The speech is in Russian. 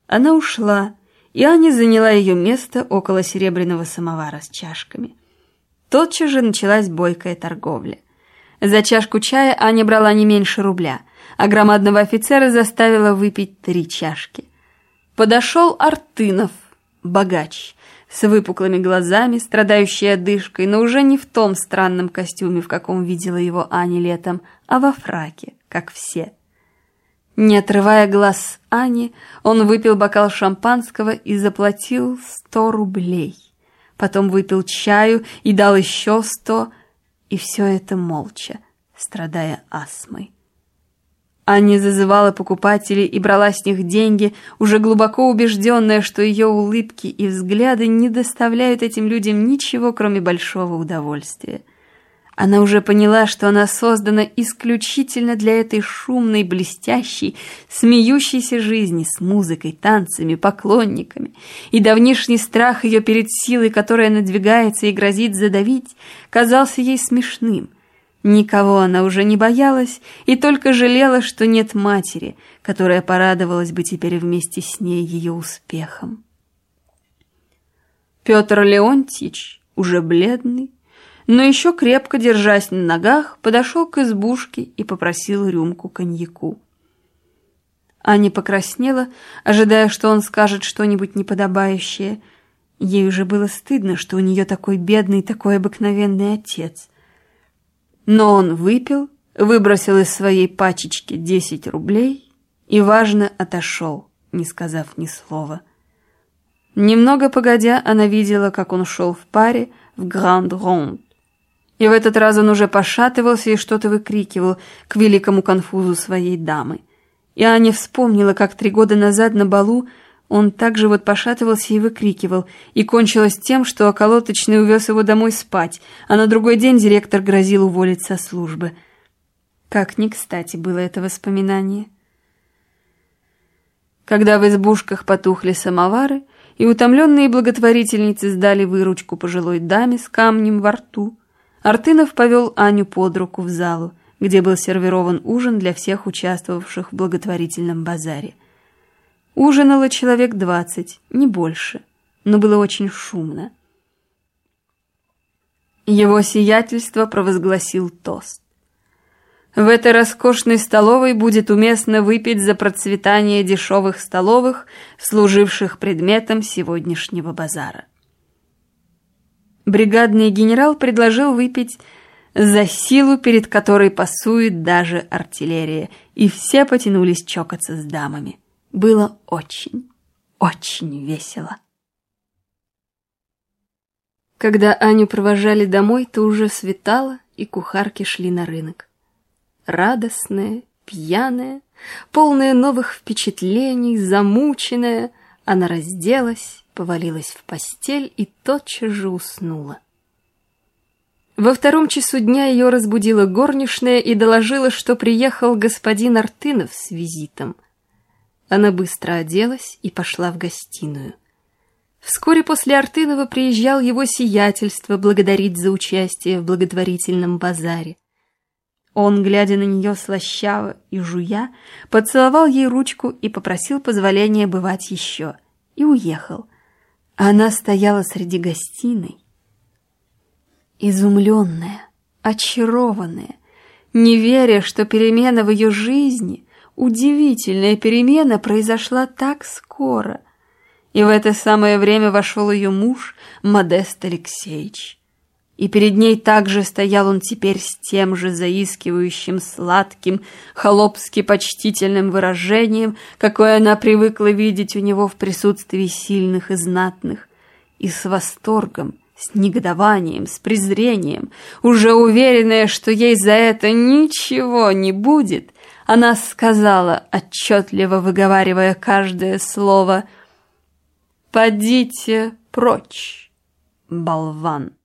Она ушла, и Аня заняла ее место около серебряного самовара с чашками. Тотчас же началась бойкая торговля. За чашку чая Аня брала не меньше рубля, а громадного офицера заставила выпить 3 чашки. Подошел Артынов, богач, с выпуклыми глазами, страдающий одышкой, но уже не в том странном костюме, в каком видела его Аня летом, а во фраке, как все. Не отрывая глаз с Ани, он выпил бокал шампанского и заплатил 100 рублей. Потом выпил чаю и дал еще 100, и все это молча, страдая астмой. Аня зазывала покупателей и брала с них деньги, уже глубоко убежденная, что ее улыбки и взгляды не доставляют этим людям ничего, кроме большого удовольствия. Она уже поняла, что она создана исключительно для этой шумной, блестящей, смеющейся жизни с музыкой, танцами, поклонниками, и давнишний страх ее перед силой, которая надвигается и грозит задавить, казался ей смешным. Никого она уже не боялась и только жалела, что нет матери, которая порадовалась бы теперь вместе с ней ее успехом. Петр Леонтьич, уже бледный, но еще крепко держась на ногах, подошел к избушке и попросил рюмку коньяку. Аня покраснела, ожидая, что он скажет что-нибудь неподобающее. Ей уже было стыдно, что у нее такой бедный, такой обыкновенный отец. Но он выпил, выбросил из своей пачечки 10 рублей и, важно, отошел, не сказав ни слова. Немного погодя, она видела, как он шел в паре в гранд-ронд. И в этот раз он уже пошатывался и что-то выкрикивал к великому конфузу своей дамы. И Аня вспомнила, как 3 года назад на балу он также вот пошатывался и выкрикивал, и кончилось тем, что околоточный увез его домой спать, а на другой день директор грозил уволить со службы. Как не кстати было это воспоминание. Когда в избушках потухли самовары, и утомленные благотворительницы сдали выручку пожилой даме с камнем во рту, Артынов повел Аню под руку в залу, где был сервирован ужин для всех участвовавших в благотворительном базаре. Ужинало человек 20, не больше, но было очень шумно. Его сиятельство провозгласил тост. В этой роскошной столовой будет уместно выпить за процветание дешевых столовых, служивших предметом сегодняшнего базара. Бригадный генерал предложил выпить за силу, перед которой пасует даже артиллерия, и все потянулись чокаться с дамами. Было очень, очень весело. Когда Аню провожали домой, то уже светало, и кухарки шли на рынок. Радостная, пьяная, полная новых впечатлений, замученная, она разделась, повалилась в постель и тотчас же уснула. Во 2 часу дня ее разбудила горничная и доложила, что приехал господин Артынов с визитом. Она быстро оделась и пошла в гостиную. Вскоре после Артынова приезжал его сиятельство благодарить за участие в благотворительном базаре. Он, глядя на нее слащаво и жуя, поцеловал ей ручку и попросил позволения бывать еще, и уехал. Она стояла среди гостиной, изумленная, очарованная, не веря, что перемена в ее жизни, удивительная перемена, произошла так скоро. И в это самое время вошел ее муж Модест Алексеевич. И перед ней также стоял он теперь с тем же заискивающим, сладким, холопски почтительным выражением, какое она привыкла видеть у него в присутствии сильных и знатных, и с восторгом, с негодованием, с презрением, уже уверенная, что ей за это ничего не будет, она сказала, отчетливо выговаривая каждое слово: «Подите прочь, болван».